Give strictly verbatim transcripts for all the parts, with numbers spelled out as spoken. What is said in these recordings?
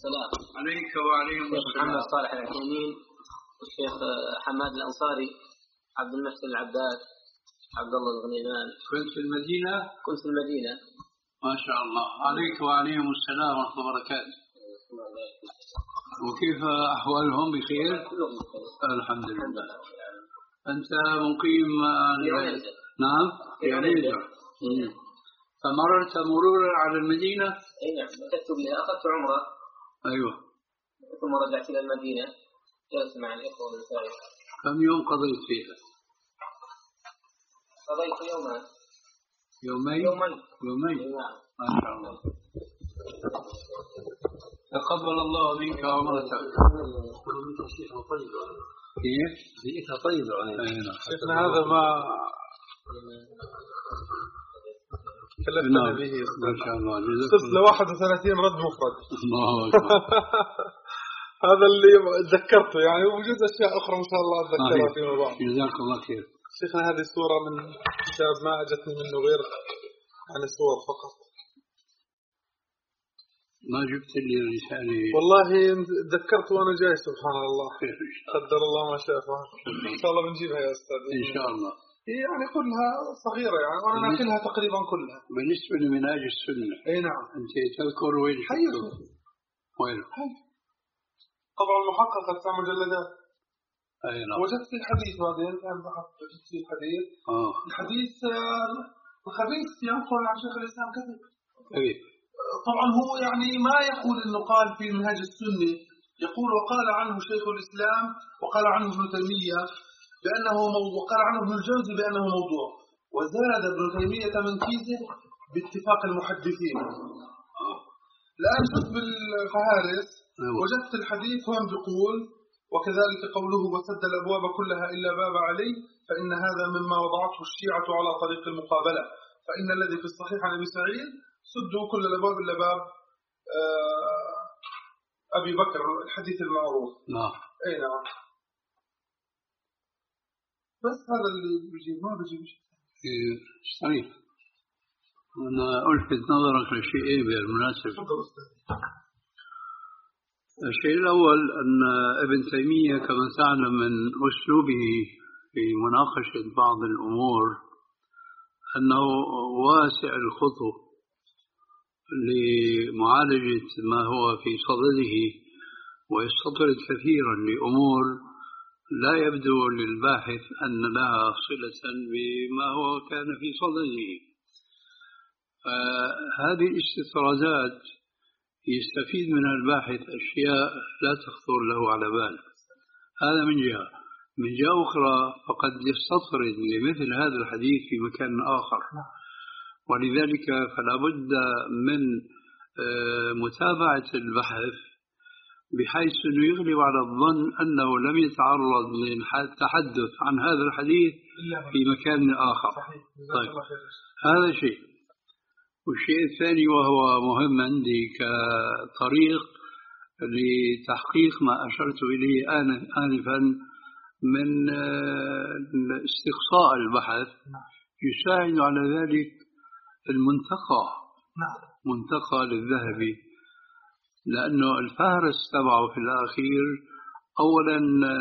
السلام عليك وعليهم السلام. محمد صالح العثيمين، الشيخ حماد الأنصاري، عبد المحسن العباد، عبد الله الغنيمان. كنت في المدينة؟ كنت في المدينة. ما شاء الله. عليك وعليهم السلام ورحمة الله وبركاته. وكيف أحوالهم؟ بخير؟ الحمد لله. أنت مقيم؟ نعم في عنيزة. فمررت مرورا على المدينة؟ اي نعم، كتب لها، أخذت عمرة. أيوة. ثم رجعت إلى المدينة، جلست مع الإخوة والمسائل. كم يوم قضيت فيها؟ قضيت يومين. يومين؟ يومين. يومين. نعم. ما شاء الله. تقبل الله منك عمرتك. كيف؟ بيئتها طيبة. شيخنا هذا ما كلفتنا به. ما شاء الله. صرت ل واحد وثلاثين رد مفرد. الله أكبر. هذا اللي تذكرته يعني، ووجود أشياء أخرى إن شاء الله أتذكرها فيما بعد. جزاك الله خير. شيخنا هذه صورة من كتاب ما أجتني منه غير يعني صور فقط. ما جبت لي رسالة والله تذكرت وأنا جاي. سبحان الله، قدر الله ما شاء فعل. إن شاء الله بنجيبها يا أستاذ إن شاء الله. يعني كلها صغيرة يعني، وأنا ناكلها تقريبا كلها. بالنسبة لمنهاج السنة. أي نعم. أنت تذكر وين؟ حيث وين؟ طبعا المحققة تسع مجلدات. أي نعم. وجدت في الحديث بعدين كان بحثت وجدت في الحديث. آه. الحديث الخبيث ينقل عن شيخ الإسلام كذب. أي. طبعا هو يعني ما يقول إنه قال في منهاج السنة، يقول وقال عنه شيخ الإسلام وقال عنه ابن تيمية بأنه موضوع، وقال عنه ابن الجوزي بأنه موضوع، وزاد ابن تيمية من كيزه باتفاق المحدثين. الآن شفت بالفهارس وجدت الحديث هون بيقول وكذلك قوله وسد الأبواب كلها إلا باب علي، فإن هذا مما وضعته الشيعة على طريق المقابلة، فإن الذي في الصحيح عن أبي سعيد سدوا كل الأبواب إلا باب أبي بكر، الحديث المعروف. نعم. أي نعم. بس هذا اللي بيجيب، ما بيجيب شيء. إيه صحيح. أنا ألفت نظرك لشيئين بالمناسبة. الشيء الأول أن ابن تيمية كما تعلم من أسلوبه في مناقشة بعض الأمور أنه واسع الخطو لمعالجة ما هو في صدده، ويستطرد كثيرا لأمور لا يبدو للباحث أن لها صلة بما هو كان في صدده. فهذه الاستطرادات يستفيد منها الباحث أشياء لا تخطر له على بال. هذا من جهة. من جهة أخرى فقد يستطرد لمثل هذا الحديث في مكان آخر، ولذلك فلا بد من متابعة البحث بحيث أنه يغلب على الظن أنه لم يتعرض للتحدث عن هذا الحديث في مكان آخر. طيب. هذا شيء. والشيء الثاني وهو مهم عندي كطريق لتحقيق ما أشرت إليه آنفا من استقصاء البحث، يساعد على ذلك المنتقى. منتقى للذهبي، لأنه الفهرس تبعه في الأخير أولا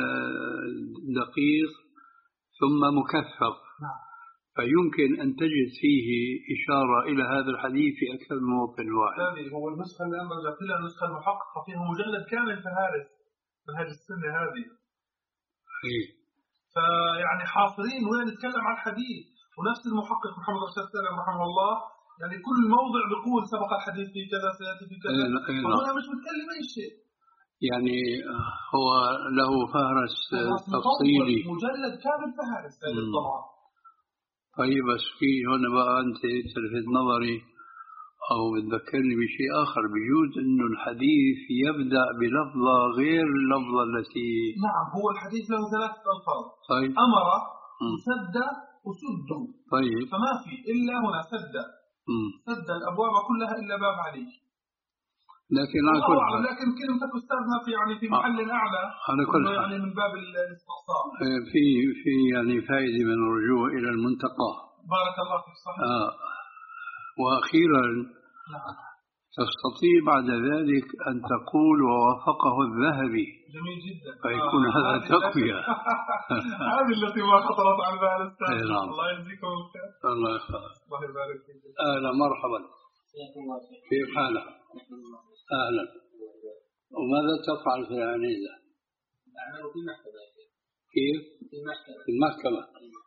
دقيق ثم مكثف، فيمكن أن تجد فيه إشارة إلى هذا الحديث في أكثر من موطن واحد. هو النسخة اللي أنا رجعت لها النسخة المحققة فيها مجلد كامل فهارس منهاج السنة هذه. إيه. فيعني حاصرين وين نتكلم عن الحديث، ونفس المحقق محمد رشاد سالم رحمه الله يعني كل موضع بيقول سبق الحديث في كذا سيأتي في كذا. أنا مش متكلم أي شيء. يعني هو له فهرس تفصيلي مجلد كامل فهارس طبعا. طيب بس في هنا بقى أنت تلفت نظري أو بتذكرني بشيء آخر، بيجوز إنه الحديث يبدأ بلفظة غير اللفظة التي. نعم، هو الحديث له ثلاث ألفاظ. طيب. أمر وسد وسد. طيب. فما في إلا هنا سد. م. سد الأبواب كلها إلا باب علي. لكن على كل حال. لكن كلمتك أستاذنا في يعني في محل أعلى. على كل حال. يعني من باب الاستقصاء. في في يعني فائدة من الرجوع إلى المنتقى. بارك الله فيك. صحيح. آه. وأخيرا. نعم. تستطيع بعد ذلك أن تقول ووافقه الذهبي. جميل جدا. فيكون آه. هذا تقوية. هذه التي ما خطرت على بال أستاذ. نعم. الله يجزيكم الخير. الله يحفظك. الله يبارك فيك. أهلا مرحبا. كيف حالك؟ أهلا. وماذا تفعل في العنيزة؟ أعمل في المحكمة. كيف؟ في المحكمة. في المحكمة.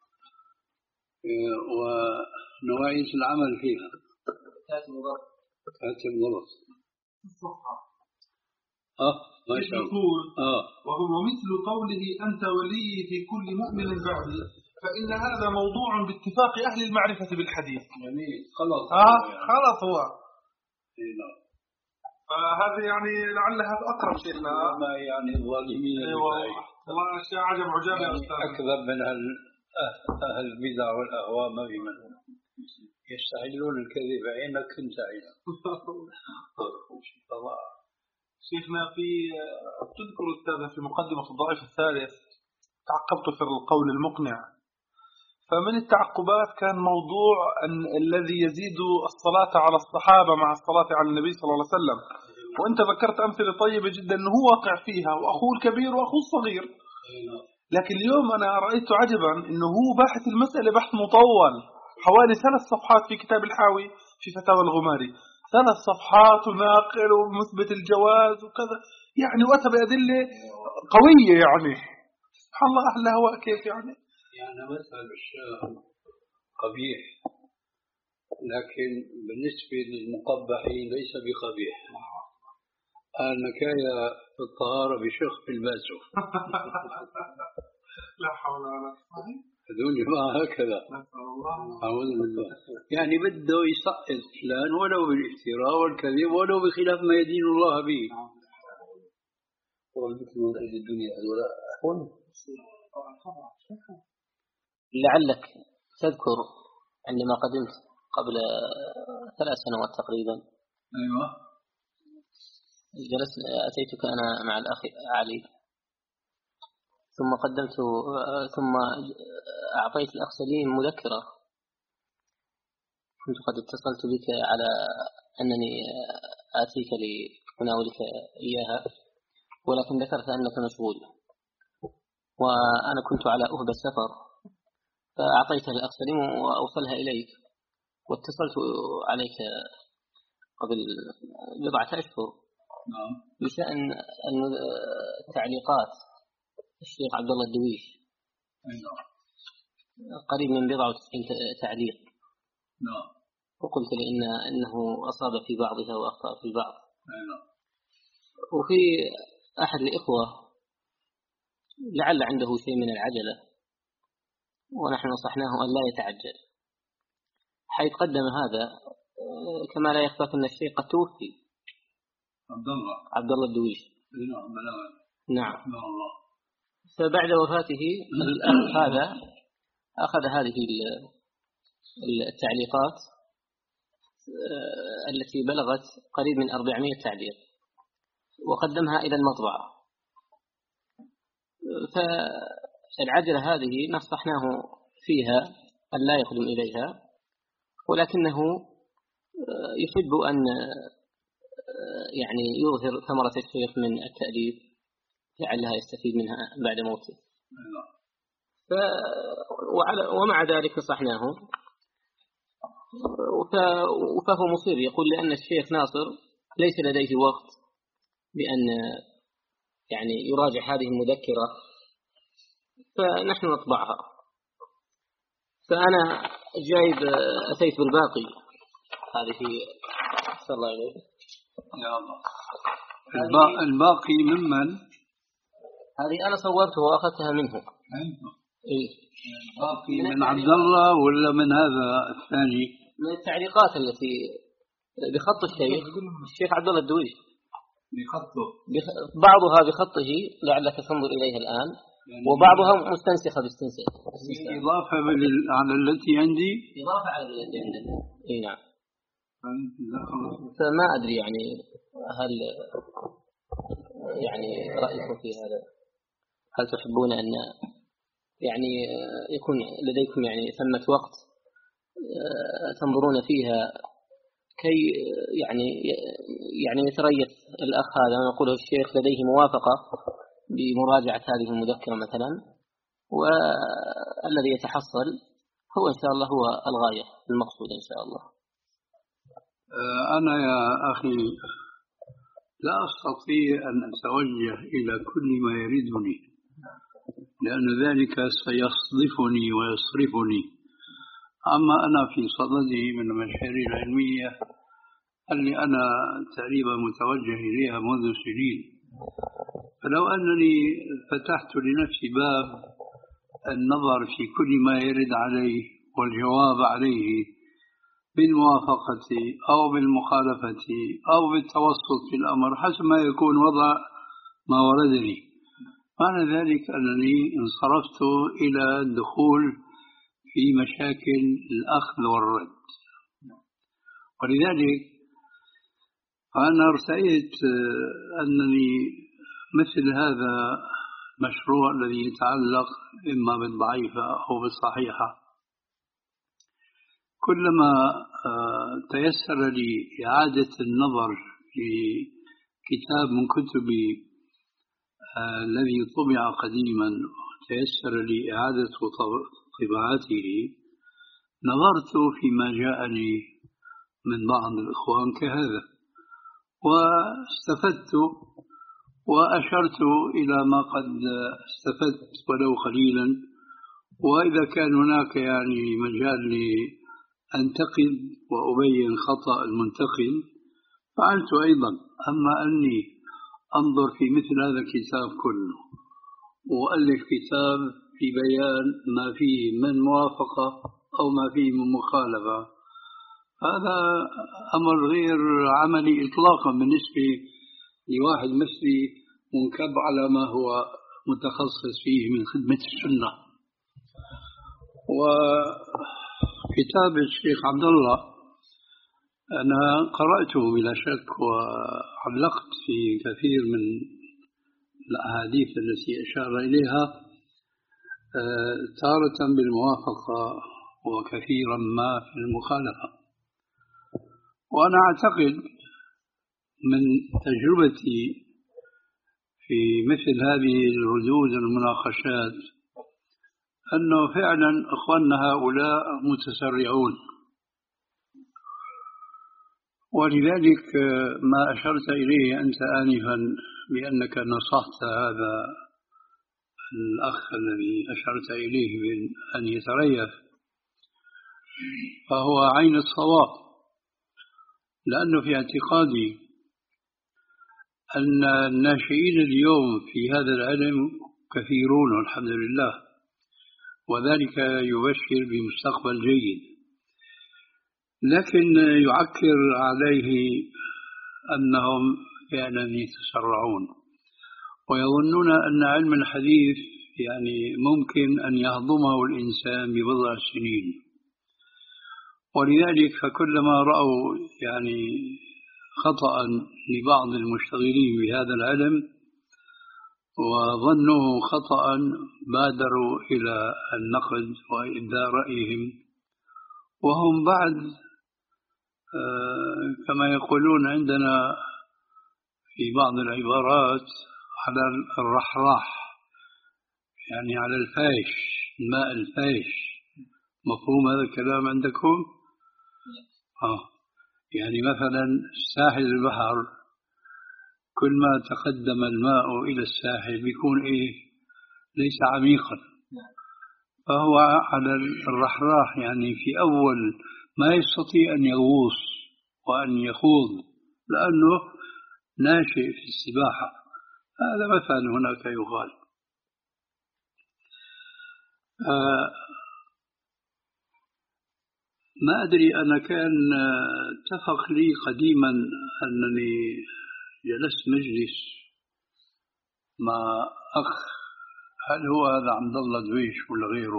ونوعية العمل فيها؟ كاتب ضبط. كاتب ضبط. الصفحة. آه ما شاء الله. آه. وهو مثل قوله أنت ولي في كل مؤمن بعدي، فإن هذا موضوع باتفاق أهل المعرفة بالحديث. جميل. خلص. آه خلص هو. إيه. فهذا يعني لعلها أقرب شيخنا. ما يعني الظالمين. والله أشياء عجب عجاب يا أستاذ. أكذب من أهل البدع والأهواء ما في من يستعجلون الكذب عينك كنت عينك. شيخنا في تذكر أستاذ في مقدمة الضعيف الثالث تعقبت في القول المقنع، فمن التعقبات كان موضوع أن الذي يزيد الصلاة على الصحابة مع الصلاة على النبي صلى الله عليه وسلم، وأنت ذكرت أمثلة طيبة جدا أنه هو واقع فيها وأخوه الكبير وأخوه الصغير. لكن اليوم أنا رأيت عجبا أنه هو باحث المسألة بحث مطول حوالي ثلاث صفحات في كتاب الحاوي في فتاوى الغماري، ثلاث صفحات وناقل ومثبت الجواز وكذا، يعني وأتى بأدلة قوية. يعني سبحان الله أهل الهواء كيف يعني يعني مثل الشام قبيح، لكن بالنسبة للمقبحين ليس بقبيح. النكاية في الطهارة بشخ في الباسو. لا حول ولا قوة. هذول جماعة هكذا. أعوذ بالله. يعني بده يسقط فلان ولو بالافتراء والكذب ولو بخلاف ما يدين الله به. والذكر من أجل الدنيا ولا أخون. لعلك تذكر عندما قدمت قبل ثلاث سنوات تقريبا. أيوة. جلست أتيتك أنا مع الأخ علي، ثم قدمت ثم أعطيت الأخ سليم مذكرة، كنت قد اتصلت بك على أنني آتيك لأناولك إياها، ولكن ذكرت أنك مشغول وأنا كنت على أهب السفر، فأعطيتها للأخ سليم وأوصلها إليك، واتصلت عليك قبل بضعة أشهر بشأن التعليقات الشيخ عبد الله الدويش، قريب من بضعة وتسعين تعليق، وقلت لي إن أنه أصاب في بعضها وأخطأ في البعض. وفي أحد الإخوة لعل عنده شيء من العجلة، ونحن نصحناه أن لا يتعجل، حيث قدم هذا كما لا يخفاك أن الشيخ قد توفي عبد الله عبد الله الدويش. نعم. فبعد وفاته الأخ هذا أخذ هذه التعليقات التي بلغت قريب من أربعمائة تعليق وقدمها إلى المطبعة. فالعجلة هذه نصحناه فيها أن لا يقدم إليها، ولكنه يحب أن يعني يظهر ثمرة الشيخ من التأليف لعلها يستفيد منها بعد موته. ف... ومع ذلك نصحناه، فهو مصير يقول لأن الشيخ ناصر ليس لديه وقت بأن يعني يراجع هذه المذكرة، فنحن نطبعها. فأنا جايب أتيت بالباقي، هذه صلى الله عليه يا الله. الباقي ممن؟ هذه أنا صورته وأخذتها منه. إيه؟ الباقي من عبد الله ولا من هذا الثاني؟ من التعليقات التي بخط الشيخ الشيخ عبد الله الدويش، بخطه بخ... بعضها بخطه لعلك تنظر إليها الآن، يعني وبعضها مستنسخة باستنساخ. إضافة على التي عندي. إضافة على التي عندك. إيه نعم. فما أدري يعني هل يعني رأيكم في هذا؟ هل تحبون أن يعني يكون لديكم يعني ثمة وقت تنظرون فيها كي يعني يعني يتريث الأخ هذا نقوله الشيخ لديه موافقة بمراجعة هذه المذكرة مثلا، والذي يتحصل هو إن شاء الله هو الغاية المقصود إن شاء الله. أنا يا أخي لا أستطيع أن أتوجه إلى كل ما يريدني، لأن ذلك سيصدفني ويصرفني. أما أنا في صدده من المشاريع العلمية اللي أنا تقريبا متوجه إليها منذ سنين، فلو أنني فتحت لنفسي باب النظر في كل ما يرد عليه والجواب عليه بالموافقة أو بالمخالفة أو بالتوسط في الأمر حسب ما يكون وضع ما وردني، معنى ذلك أنني انصرفت إلى الدخول في مشاكل الأخذ والرد. ولذلك أنا ارتأيت أنني مثل هذا المشروع الذي يتعلق إما بالضعيفة أو بالصحيحة، كلما تيسر لي إعادة النظر في كتاب من كتبي الذي طبع قديما تيسر لي إعادة طباعته، نظرت فيما جاءني من بعض الإخوان كهذا واستفدت وأشرت إلى ما قد استفدت ولو قليلا، وإذا كان هناك يعني مجال لأنتقد وأبين خطأ المنتقد فعلت أيضا. أما أني أنظر في مثل هذا الكتاب كله وألف كتاب في بيان ما فيه من موافقة أو ما فيه من مخالفة، هذا أمر غير عملي إطلاقا بالنسبة لواحد مثلي منكب على ما هو متخصص فيه من خدمة السنة. وكتاب الشيخ عبد الله أنا قرأته بلا شك وعلقت في كثير من الأحاديث التي أشار إليها تارة بالموافقة وكثيرا ما في المخالفة. وأنا أعتقد من تجربتي في مثل هذه الردود والمناقشات أنه فعلا أخواننا هؤلاء متسرعون، ولذلك ما أشرت إليه أنت آنفا بأنك نصحت هذا الأخ الذي أشرت إليه بأن يتريث فهو عين الصواب، لأنه في اعتقادي أن الناشئين اليوم في هذا العلم كثيرون والحمد لله، وذلك يبشر بمستقبل جيد، لكن يعكر عليه أنهم فعلا يتسرعون ويظنون أن علم الحديث يعني ممكن أن يهضمه الإنسان ببضع سنين. ولذلك فكلما رأوا يعني خطأ لبعض المشتغلين بهذا العلم وظنوه خطأ بادروا إلى النقد وإبداء رأيهم، وهم بعد كما يقولون عندنا في بعض العبارات على الرحراح، يعني على الفايش، الماء الفايش. مفهوم هذا الكلام عندكم؟ آه. يعني مثلا ساحل البحر كل ما تقدم الماء إلى الساحل بيكون إيه؟ ليس عميقا، فهو على الرحراح، يعني في أول ما يستطيع أن يغوص وأن يخوض لأنه ناشئ في السباحة. هذا مثلا هناك يقال. آه ما أدري، أنا كان اتفق لي قديما أنني جلست مجلس مع أخ، هل هو هذا عبد الله دويش ولا غيره،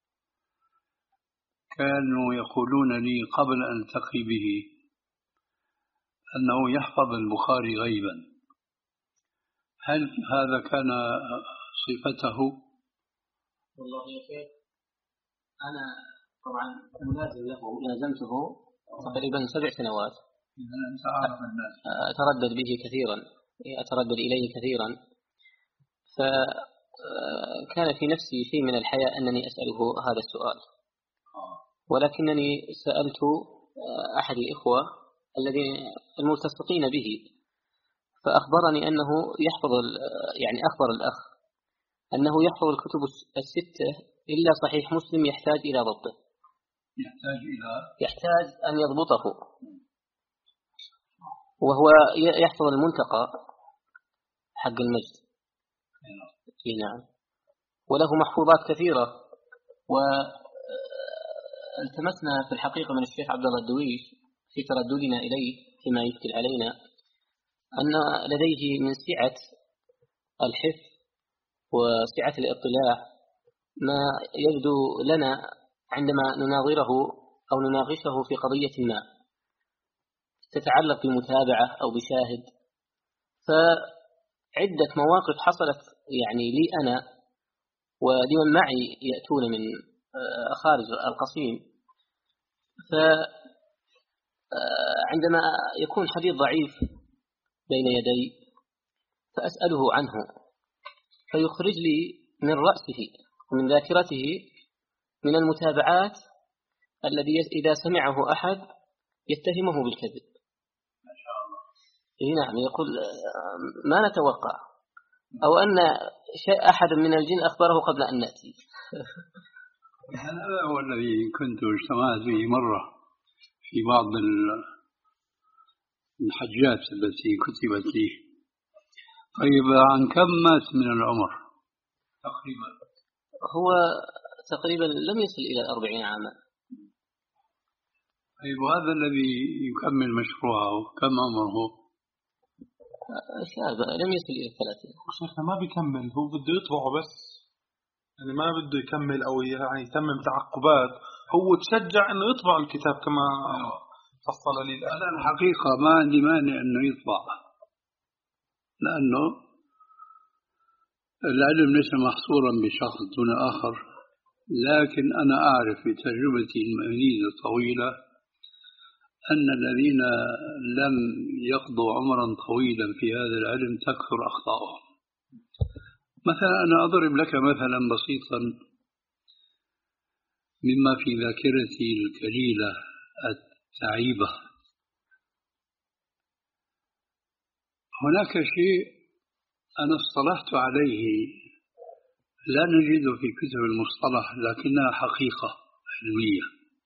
كانوا يقولون لي قبل أن ألتقي به أنه يحفظ البخاري غيبا. هل هذا كان صفته؟ والله يا شيخ أنا طبعا ملازم له، لازمته تقريبا سبع سنوات. أتردد به كثيرا، أتردد إليه كثيرا، فكان في نفسي شيء من الحياء أنني أسأله هذا السؤال، ولكنني سألت أحد الإخوة الذين الملتصقين به، فأخبرني أنه يحفظ، يعني أخبر الأخ أنه يحفظ الكتب الستة إلا صحيح مسلم يحتاج إلى ضبطه، يحتاج إلى يحتاج أن يضبطه، وهو يحفظ المنتقى حق المجد. نعم، وله محفوظات كثيرة. والتمسنا في الحقيقة من الشيخ عبد الله الدويش في ترددنا إليه فيما يشكل علينا أن لديه من سعة الحفظ وسعة الاطلاع ما يبدو لنا عندما نناظره أو نناقشه في قضية ما تتعلق بمتابعة أو بشاهد. فعدة مواقف حصلت يعني لي أنا ولمن معي يأتون من خارج القصيم، فعندما يكون حديث ضعيف بين يدي فأسأله عنه فيخرج لي من رأسه ومن ذاكرته من المتابعات الذي إذا سمعه أحد يتهمه بالكذب. ما شاء الله. نعم، يقول ما نتوقع، أو أن شيء أحد من الجن أخبره قبل أن نأتي. هذا هو الذي كنت اجتمعت به مرة في بعض الحجات التي كتبت لي. طيب، عن كم مات من العمر تقريبا؟ هو تقريبا لم يصل إلى أربعين عاما. طيب، وهذا الذي يكمل مشروعه كم عمره؟ شاب، لم يصل إلى الثلاثين. شيخنا ما بيكمل، هو بده يطبعه بس، يعني ما بده يكمل أو يعني يتمم تعقبات، هو تشجع إنه يطبع الكتاب كما فصل لي. أنا الحقيقة ما عندي مانع إنه يطبع، لأنه العلم ليس محصورا بشخص دون آخر، لكن أنا أعرف بتجربتي المهنية الطويلة أن الذين لم يقضوا عمرا طويلا في هذا العلم تكثر أخطاؤهم. مثلا أنا أضرب لك مثلا بسيطا مما في ذاكرتي القليلة التعيبة. هناك شيء أنا اصطلحت عليه لا نجده في كتب المصطلح، لكنها حقيقة علمية،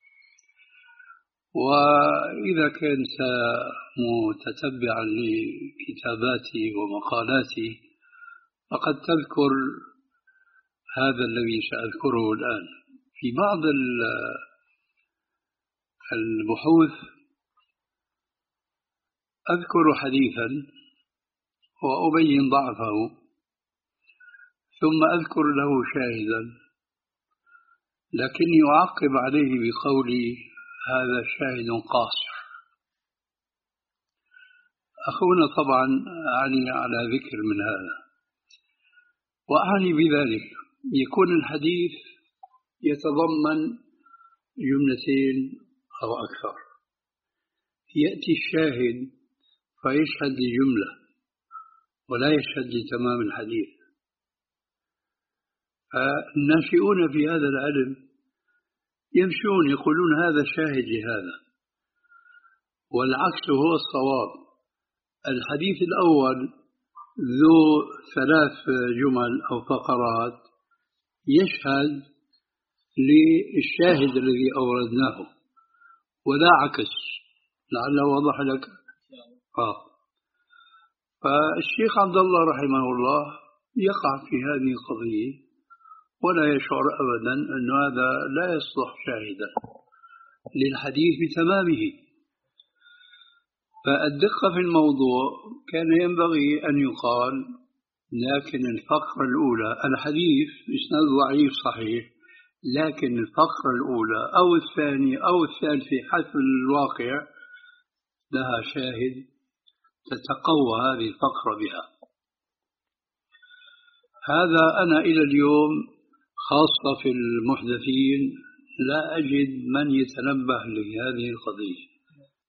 وإذا كنت متتبعا لكتاباتي ومقالاتي فقد تذكر هذا الذي سأذكره الآن. في بعض البحوث أذكر حديثا وأبين ضعفه، ثم أذكر له شاهدا، لكني أعقب عليه بقولي هذا شاهد قاصر. أخونا طبعا أعني على ذكر من هذا، وأعني بذلك يكون الحديث يتضمن جملتين أو أكثر، يأتي الشاهد فيشهد لجملة ولا يشهد لتمام الحديث. فالناشئون في هذا العلم يمشون يقولون هذا شاهد لهذا، والعكس هو الصواب. الحديث الأول ذو ثلاث جمل أو فقرات يشهد للشاهد الذي أوردناه، ولا عكس. لعله وضح لك. آه. فالشيخ عبد الله رحمه الله يقع في هذه القضية ولا يشعر أبدا أن هذا لا يصلح شاهدا للحديث بتمامه. فالدقة في الموضوع كان ينبغي أن يقال لكن الفقرة الأولى الحديث إسناد ضعيف صحيح، لكن الفقرة الأولى أو الثانية أو الثالثة حسب الواقع لها شاهد تتقوى هذه الفقرة بها. هذا أنا إلى اليوم خاصة في المحدثين لا أجد من يتنبه لهذه القضية.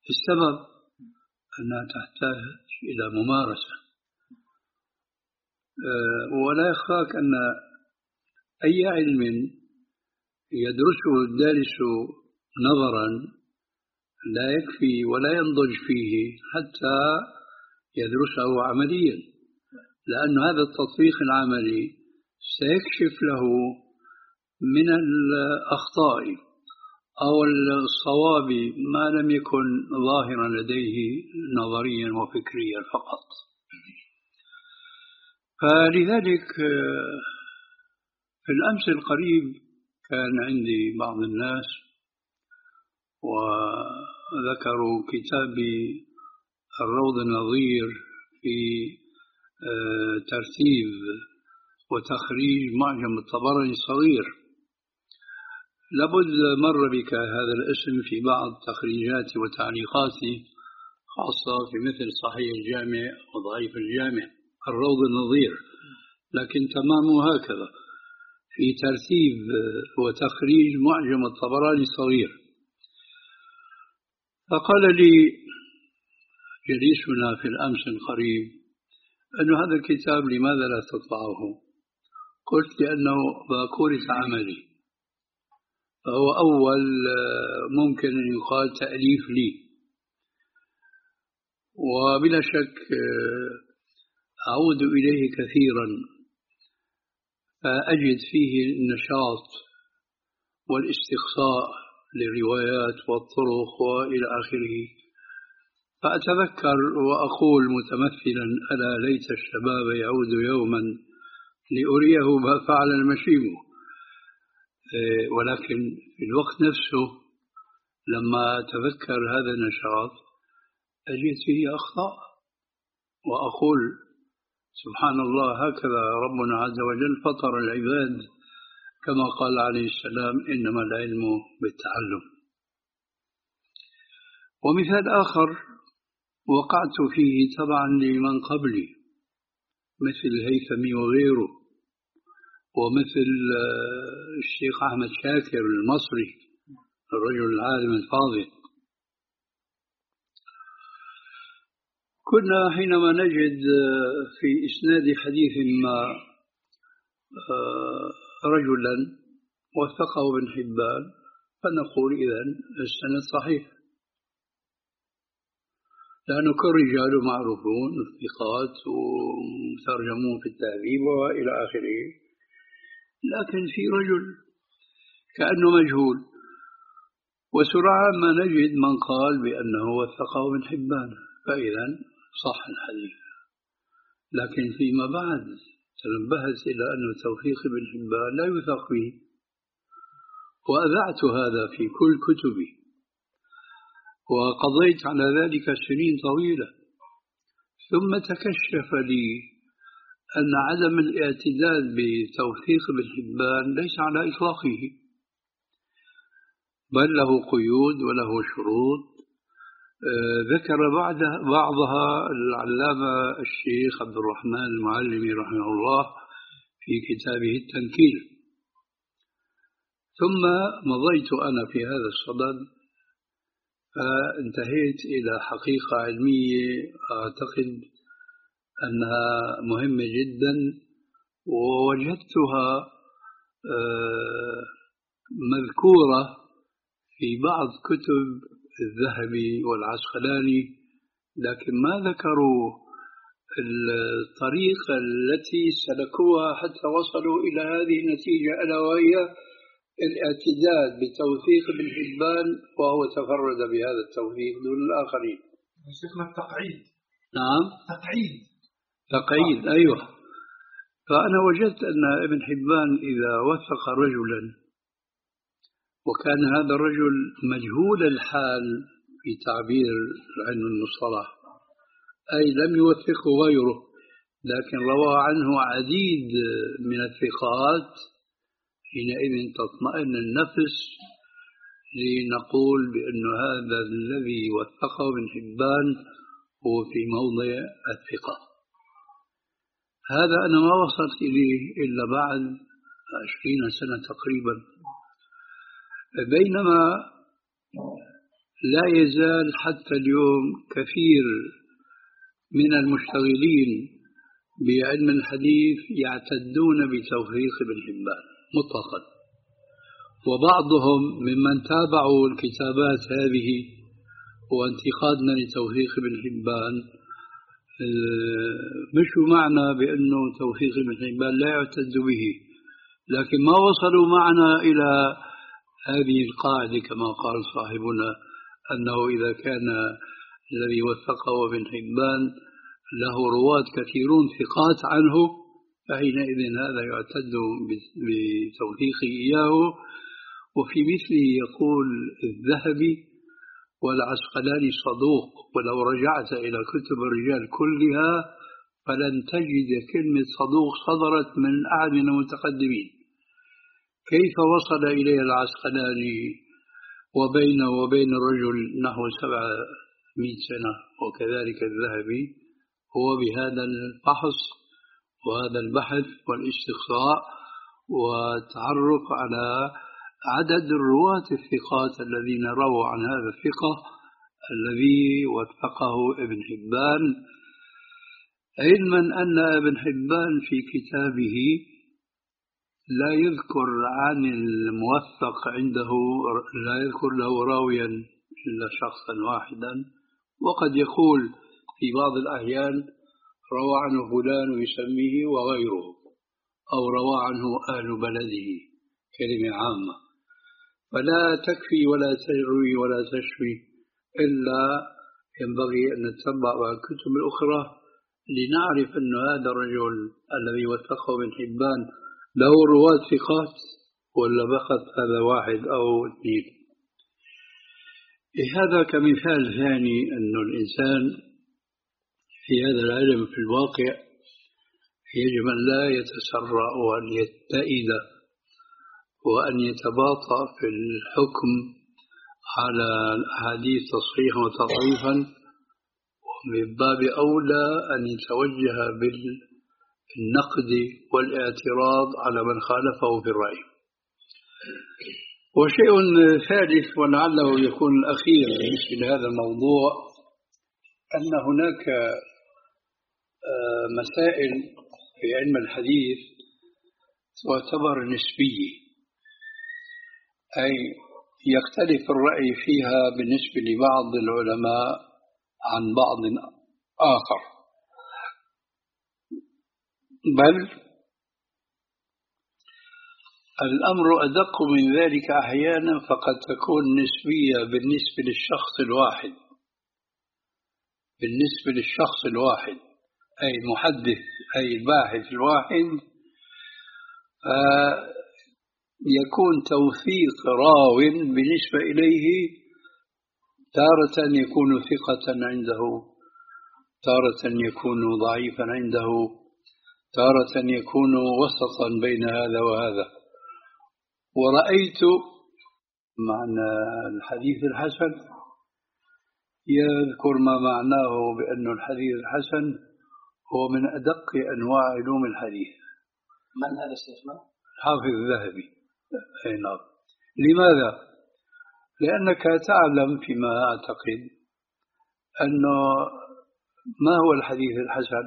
السبب أنها تحتاج إلى ممارسة، ولا يخفاك أن أي علم يدرسه الدارس نظرا لا يكفي ولا ينضج فيه حتى يدرسه عمليا، لأن هذا التطبيق العملي سيكشف له من الأخطاء أو الصواب ما لم يكن ظاهرا لديه نظريا وفكريا فقط. فلذلك في الأمس القريب كان عندي بعض الناس وذكروا كتابي الروض النظير في ترتيب وتخريج معجم الطبراني الصغير. لابد مر بك هذا الاسم في بعض تخريجاتي وتعليقاتي، خاصة في مثل صحيح الجامع وضعيف الجامع، الروض النظير، لكن تمامه هكذا في ترتيب وتخريج معجم الطبراني الصغير. فقال لي جليسنا في الأمس القريب أن هذا الكتاب لماذا لا تطبعه؟ قلت لأنه باكورة عملي، فهو أول ممكن أن يقال تأليف لي، وبلا شك أعود إليه كثيرا فأجد فيه النشاط والاستقصاء للروايات والطرق وإلى آخره. فأتذكر وأقول متمثلا: ألا ليت الشباب يعود يوما لأريه ما فعل المشيب. ولكن في الوقت نفسه لما أتذكر هذا النشاط أجد فيه أخطاء، وأقول سبحان الله، هكذا ربنا عز وجل فطر العباد، كما قال عليه السلام: إنما العلم بالتعلم. ومثال آخر وقعت فيه طبعا لمن قبلي مثل الهيثمي وغيره، ومثل الشيخ أحمد شاكر المصري الرجل العالم الفاضل. كنا حينما نجد في إسناد حديث ما رجلا وثقه ابن حبان فنقول إذن السند صحيح، لأنه كل رجال معروفون ثقات وترجمون في التهذيب وإلى آخره، لكن في رجل كأنه مجهول، وسرعان ما نجد من قال بأنه وثقه ابن حبان، فإذا صح الحديث. لكن فيما بعد تنبهت إلى أن توثيق ابن حبان لا يوثق به، وأذعت هذا في كل كتبي، وقضيت على ذلك سنين طويلة. ثم تكشف لي أن عدم الاعتداد بتوثيق ابن حبان ليس على إطلاقه، بل له قيود وله شروط ذكر بعضها العلامة الشيخ عبد الرحمن المعلمي رحمه الله في كتابه التنكيل. ثم مضيت أنا في هذا الصدد فانتهيت إلى حقيقة علمية أعتقد أنها مهمة جدا، ووجدتها مذكورة في بعض كتب الذهبي والعسقلاني، لكن ما ذكروا الطريقة التي سلكوها حتى وصلوا إلى هذه النتيجة، ألا وهي الاعتداد بتوثيق ابن حبان، وهو تفرد بهذا التوثيق دون الآخرين. شيخنا التقعيد. نعم، تقعيد تقعيد، أيوة. فأنا وجدت أن ابن حبان إذا وثق رجلا وكان هذا الرجل مجهول الحال في تعبير علم المصطلح، أي لم يوثقه غيره، لكن روى عنه عديد من الثقات، حينئذ تطمئن النفس لنقول بأن هذا الذي وثقه ابن حبان هو في موضع الثقة. هذا أنا ما وصلت إليه إلا بعد عشرين سنة تقريبا. بينما لا يزال حتى اليوم كثير من المشتغلين بعلم الحديث يعتدون بتوثيق ابن حبان مطلقا، وبعضهم ممن تابعوا الكتابات هذه وانتقادنا لتوثيق ابن حبان مشوا معنا بأنه توثيق ابن حبان لا يعتد به، لكن ما وصلوا معنا إلى هذه القاعدة كما قال صاحبنا أنه إذا كان الذي وثقه ابن حبان له رواة كثيرون ثقات عنه فحينئذ هذا يعتد بتوثيقه إياه. وفي مثله يقول الذهبي: والعسقلاني صدوق، ولو رجعت إلى كتب الرجال كلها فلن تجد كلمة صدوق صدرت من أحد من المتقدمين. كيف وصل إليه العسقلاني وبينه وبين الرجل نحو سبعمائة سنة، وكذلك الذهبي؟ هو بهذا الفحص وهذا البحث والاستقصاء والتعرف على عدد الرواة الثقات الذين رووا عن هذا الثقة الذي وثقه ابن حبان، علما أن ابن حبان في كتابه لا يذكر عن الموثق عنده، لا يذكر له راويا إلا شخصا واحدا، وقد يقول في بعض الأحيان روى عنه فلان يسميه وغيره، أو روى عنه أهل بلده، كلمة عامة. فلا تكفي ولا تروي ولا تشفي، إلا ينبغي أن نتبع الكتب الأخرى لنعرف أن هذا الرجل الذي وثقه ابن حبان له رواة ثقات ولا فقط هذا واحد أو اثنين. هذا كمثال ثاني أن الإنسان في هذا العلم في الواقع يجب أن لا يتسرع وأن يتئد وأن يتباطأ في الحكم على الأحاديث تصحيحا وتضعيفا، ومن باب أولى أن يتوجه بالنقد والاعتراض على من خالفه في الرأي. وشيء ثالث ولعله يكون الأخير بالنسبة لهذا الموضوع، أن هناك مسائل في علم الحديث تعتبر نسبية، أي يختلف الرأي فيها بالنسبة لبعض العلماء عن بعض آخر، بل الأمر أدق من ذلك أحيانا، فقد تكون نسبية بالنسبة للشخص الواحد بالنسبة للشخص الواحد أي المحدث أي الباحث الواحد، يكون توثيق راو بالنسبة إليه تارة يكون ثقة عنده، تارة يكون ضعيفا عنده، تارة يكون وسطا بين هذا وهذا. ورأيت معنى الحديث الحسن يذكر ما معناه بأن الحديث الحسن هو من أدق أنواع علوم الحديث. من هذا الشيخنا؟ الحافظ الذهبي. أي نعم. لماذا؟ لأنك تعلم فيما أعتقد أنه ما هو الحديث الحسن؟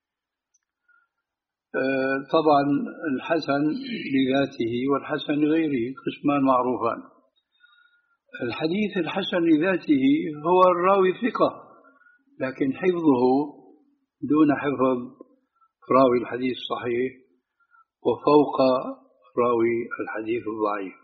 أه طبعا الحسن لذاته والحسن لغيره قسمان معروفان. الحديث الحسن لذاته هو الراوي ثقة، لكن حفظه دون حفظ راوي الحديث الصحيح وفوق راوي الحديث الضعيف.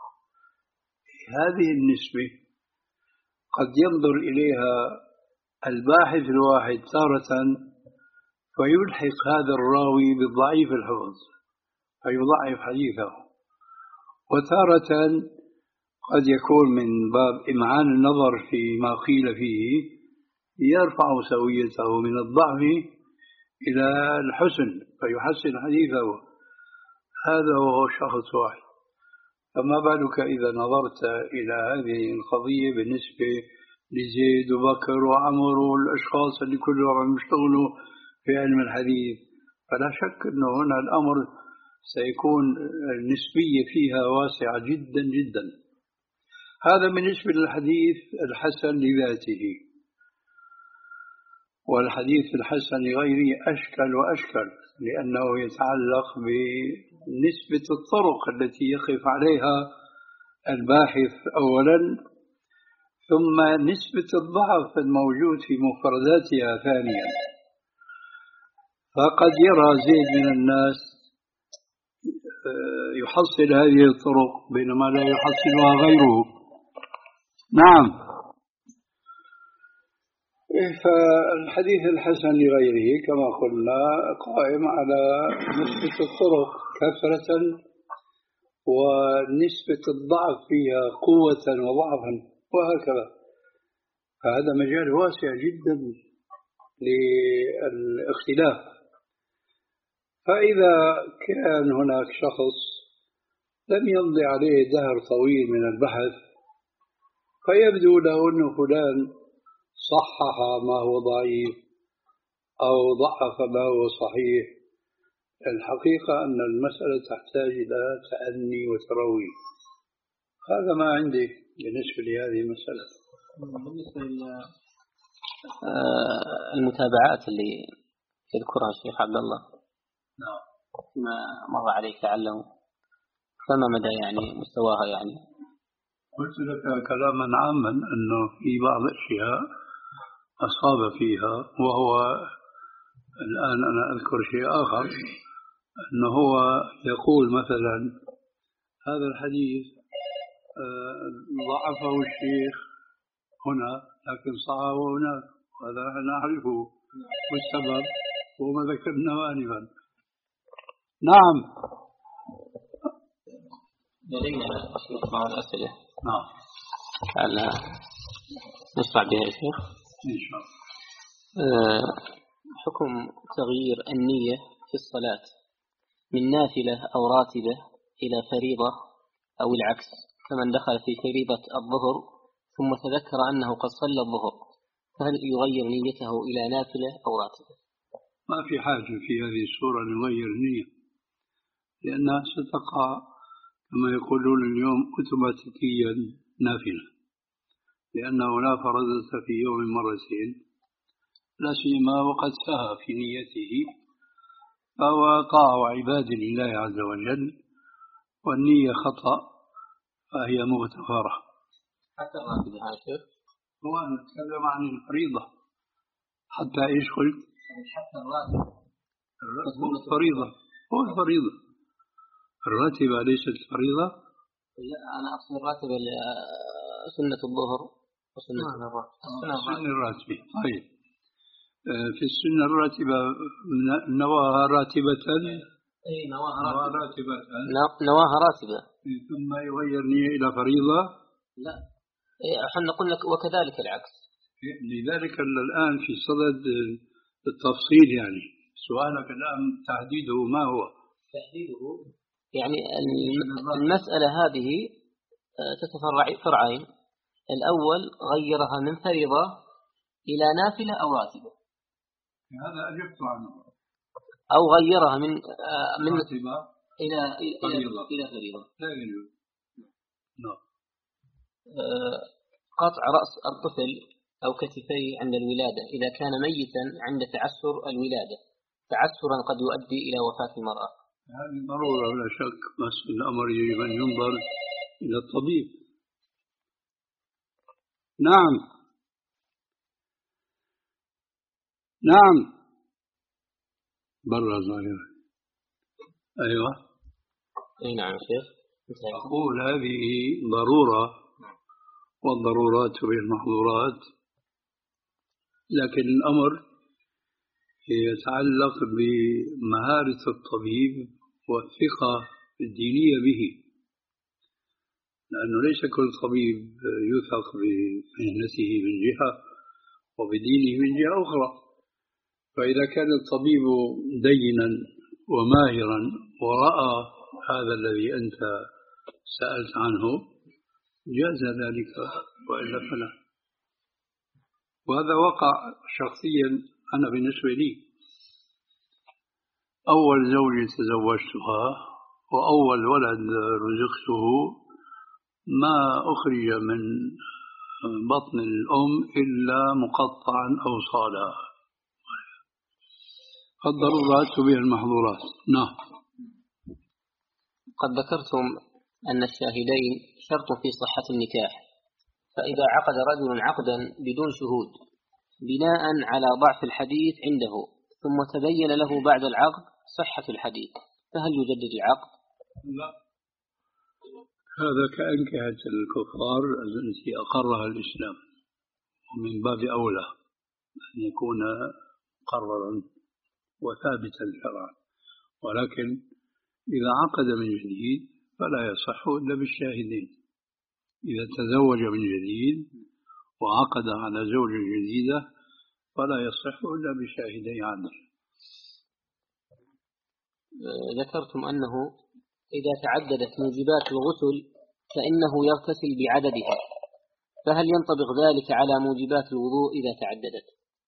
هذه النسبة قد ينظر إليها الباحث الواحد تارة فيلحق هذا الراوي بالضعيف الحفظ فيضعف حديثه، وتارة قد يكون من باب إمعان النظر فيما قيل فيه يرفع سويته من الضعف إلى الحسن فيحسن حديثه. هذا هو شخص واحد، فما بالك إذا نظرت إلى هذه القضية بالنسبة لزيد وبكر وعمر والأشخاص اللي كلهم يشتغلوا في علم الحديث، فلا شك أنه هنا الأمر سيكون النسبية فيها واسعة جدا جدا. هذا بالنسبة للحديث الحسن لذاته. والحديث الحسن لغيره أشكل وأشكل، لأنه يتعلق بنسبة الطرق التي يقف عليها الباحث أولا، ثم نسبة الضعف الموجود في مفرداتها ثانيا. فقد يرى زيد من الناس يحصل هذه الطرق بينما لا يحصلها غيره. نعم. فالحديث الحسن لغيره كما قلنا قائم على نسبة الطرق كثرة ونسبة الضعف فيها قوة وضعفا وهكذا. فهذا مجال واسع جدا للاختلاف. فإذا كان هناك شخص لم يمضي عليه دهر طويل من البحث فيبدو له أن فلان صحح ما هو ضعيف أو ضعف ما هو صحيح، الحقيقة أن المسألة تحتاج إلى تأني وتروي. هذا ما عندي بالنسبة لهذه المسألة. بالنسبة للمتابعات اللي يذكرها الشيخ عبد الله نعم ما مر عليك لعله، فما مدى يعني مستواها؟ يعني قلت لك كلاما عاما أنه في بعض الأشياء أصاب فيها، وهو الآن أنا أذكر شيء آخر، أنه هو يقول مثلا هذا الحديث ضعفه الشيخ هنا لكن صححه هناك، وهذا أنا أعرفه والسبب هو ما ذكرناه آنفا. نعم. لدينا بعض الأسئلة. نعم. لعلها نشرع بها يا شيخ. إن شاء الله. أه حكم تغيير النية في الصلاة من نافلة أو راتبة إلى فريضة أو العكس، كمن دخل في فريضة الظهر ثم تذكر أنه قد صلى الظهر، فهل يغير نيته إلى نافلة أو راتبة؟ ما في حاجة في هذه الصورة نغير النية، لأنها ستقع كما يقولون اليوم أوتوماتيكيا نافلة، لأنه لا فرضت في يوم مرتين، لا سيما وقد سهى في نيته، فهو طاعة عباد لله عز وجل، والنية خطأ فهي مغتفرة. حتى الراتبة يا شيخ؟ هو أنا أتكلم عن الفريضة. حتى إيش قلت؟ حتى الراتبة. الفريضة هو الفريضة، الراتبة ليست الفريضة. لا أنا أقصد الراتبة سنة الظهر وسنة السنة الراتبة. طيب في السنة الراتبة نواها راتبة. أي نواها راتبة. نواها راتبة. ثم يغير نية إلى فريضة. لا احنا قلنا وكذلك العكس. لذلك الآن في صدد التفصيل، يعني سؤالك الآن تحديده ما هو؟ تحديده يعني المسألة هذه تتفرع فرعين، الأول غيرها من فريضة إلى نافلة أو راتبة، هذا أجبت عنه، أو غيرها من من راتبة إلى فريضة إلى فريضة. لا يجوز. نعم. قطع رأس الطفل أو كتفيه عند الولادة إذا كان ميتا عند تعسر الولادة، تعسرا قد يؤدي إلى وفاة المرأة. هذه ضرورة ولا شك، بس الأمر يجب أن ينظر إلى الطبيب. نعم نعم برا ظاهرة. أيوة. أي نعم شيخ. أقول هذه ضرورة، والضرورات تبيح المحظورات، لكن الأمر يتعلق بمهارة الطبيب والثقة الدينية به، لأنه ليس كل طبيب يثق بمهنته من جهة وبدينه من جهة أخرى. فإذا كان الطبيب دينا وماهرا ورأى هذا الذي أنت سألت عنه جاز ذلك، وإلا فلا. وهذا وقع شخصيا أنا بالنسبة لي. أول زوجة تزوجتها وأول ولد رزقته ما أخرج من بطن الأم إلا مقطعا أو صالا. الضرورات تبيح المحظورات. نعم. قد ذكرتم أن الشاهدين شرط في صحة النكاح، فإذا عقد رجل عقدا بدون شهود بناء على ضعف الحديث عنده ثم تبين له بعد العقد صحة الحديث، فهل يجدد العقد؟ لا، هذا كأنكحة الكفار التي أقرها الإسلام، ومن باب أولى أن يكون مقررا وثابتا شرعا، ولكن إذا عقد من جديد فلا يصح إلا بالشاهدين. إذا تزوج من جديد وعقد على زوجة جديدة فلا يصح إلا بشاهدي عدل. ذكرتم أنه إذا تعددت موجبات الغسل فإنه يغتسل بعددها، فهل ينطبق ذلك على موجبات الوضوء إذا تعددت؟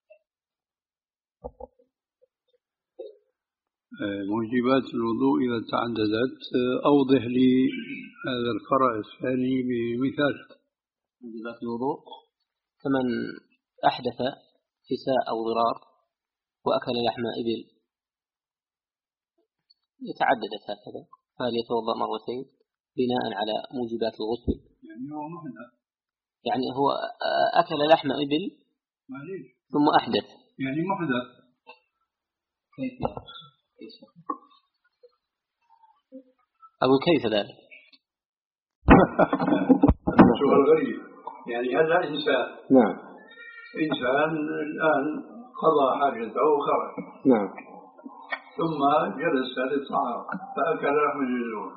موجبات الوضوء إذا تعددت أوضح لي هذا الفرع الثاني بمثال. موجبات الوضوء كمن أحدث فساء أو ضرار وأكل لحم إبل يتعددت هكذا، فهل يتوضأ مرتين بناء على موجبات الغسل؟ يعني هو محدث، يعني هو أكل لحم إبل ثم أحدث، يعني محدث. كيف أبو كيف ذلك؟ سؤال غريب. يعني هذا إنسان نعم إنسان الآن قضى حاجته وخرج، نعم، ثم جلس للطعام فأكل لحم الجزور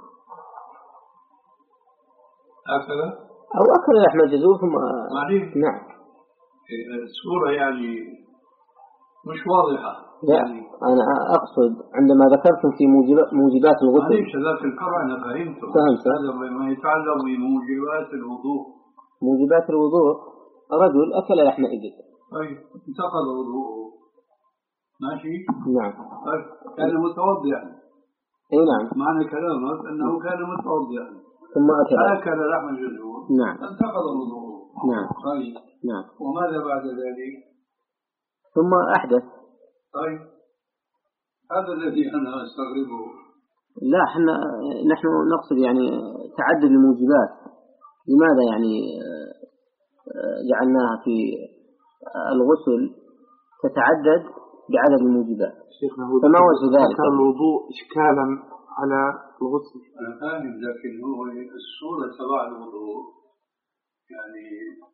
هكذا، أو أكل لحم الجزور ثم نعم. الصورة يعني مش واضحة. لا يعني أنا أقصد عندما ذكرتم في موجبات الغسل معليش ذاك الفرع أنا فهمته، هذا ما يتعلق بموجبات الوضوء. موجبات الوضوء رجل أكل لحم إبل طيب انتقض وضوءه ماشي. نعم. طيب كان متوضئا. اي نعم. معنى كلامك أنه كان متوضئا ثم أكل أكل لحم الجزور. نعم. انتقض وضوءه. نعم. طيب. نعم. وماذا بعد ذلك؟ ثم أحدث. طيب هذا الذي أنا أستغربه. لا احنا نحن نقصد يعني تعدد الموجبات، لماذا يعني جعلناها في الغسل تتعدد بعدد الموجبات؟ فما وجه ذلك؟ الوضوء إشكالا على الغسل. أنا فاهم، لكن هو الصورة تبع الوضوء يعني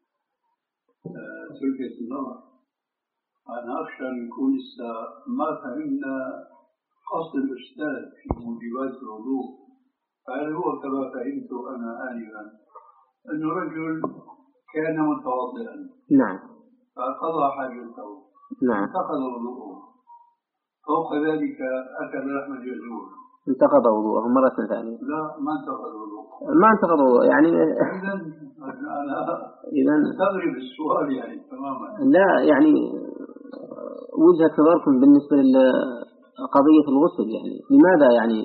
تلفت النظر. أنا أخشى أن يكون لسه ما فهمنا قصد الأستاذ في موجبات الوضوء. فهل هو كما فهمت أنا آنفا أنه رجل كان متوضئا نعم فقضى حاجته نعم انتقض وضوءه، فوق ذلك أكل لحم الجزور انتقض وضوءه مرة ثانية؟ لا ما انتقض وضوءه. ما انتقض وضوءه يعني إذا أنا إذا أستغرب السؤال يعني تماما. لا يعني وجهة نظركم بالنسبة لقضية الغسل، يعني لماذا يعني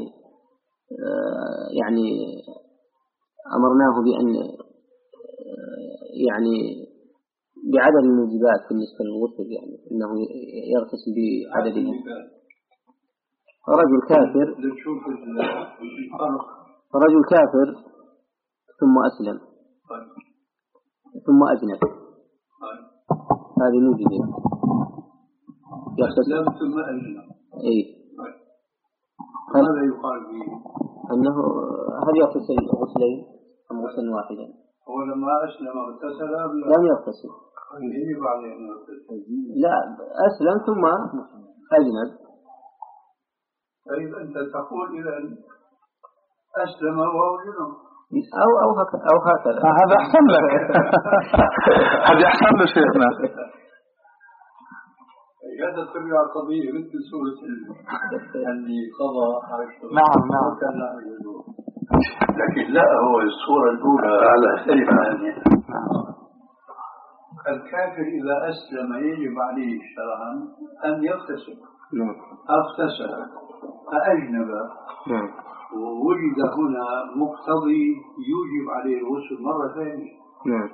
يعني أمرناه بأن يعني بعدد الموجبات بالنسبة للغسل، يعني أنه يغتسل بعدده. رجل كافر رجل كافر ثم أسلم ثم أجنب، هذه موجبة أسلم ثم أجنب. أي ماذا يقال به؟ أنه هل يغتسل غسلين أم غسلا واحدا؟ هو لما أسلم اغتسل لم يغتسل. لا أسلم ثم أجنب. طيب أنت تقول إذا أسلم وهو جنب أو أو هكذا أو هكذا. هذا أحسن لك. هذا أحسن لشيخنا. هذا ترجع قضية مثل سورة اللي قضى حاجته. نعم نعم. لكن لا، هو الصورة الأولى على سلمة يعني. الكافر إذا أسلم يجب عليه شرعا أن يغتسل. اغتسل فأجنب ووجد هنا مقتضي يوجب عليه الغسل مرة ثانية. نعم.